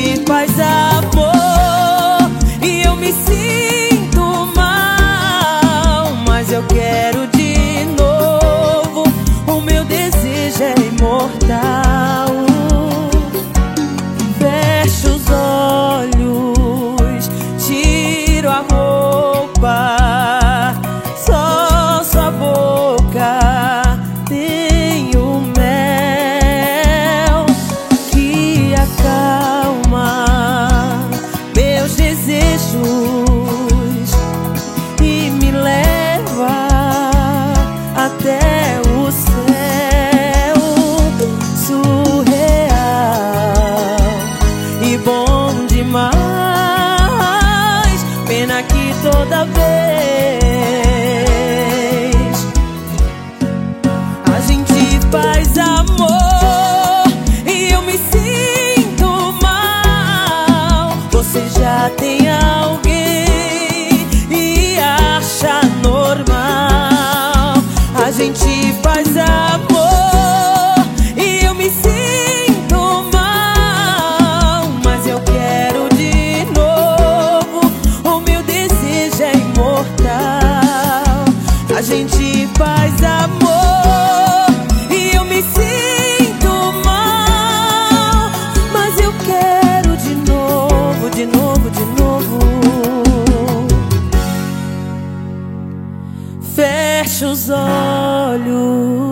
gente faz amor e eu me sinto mal, mas eu quero de novo. O meu desejo é imortal. Fecho os olhos, tiro a roupa, só sua boca tem o mel que acalma meus desejos e me leva até o céu. Surreal e bom demais, pena que toda vez a gente faz amor e eu me sinto mal. Você já tem alguém e acha normal. A gente faz amor e eu me sinto mal, mas eu quero de novo. O meu desejo é imortal. A gente faz amor e eu me sinto mal, mas eu quero de novo, de novo, de novo. Fecho os olhos,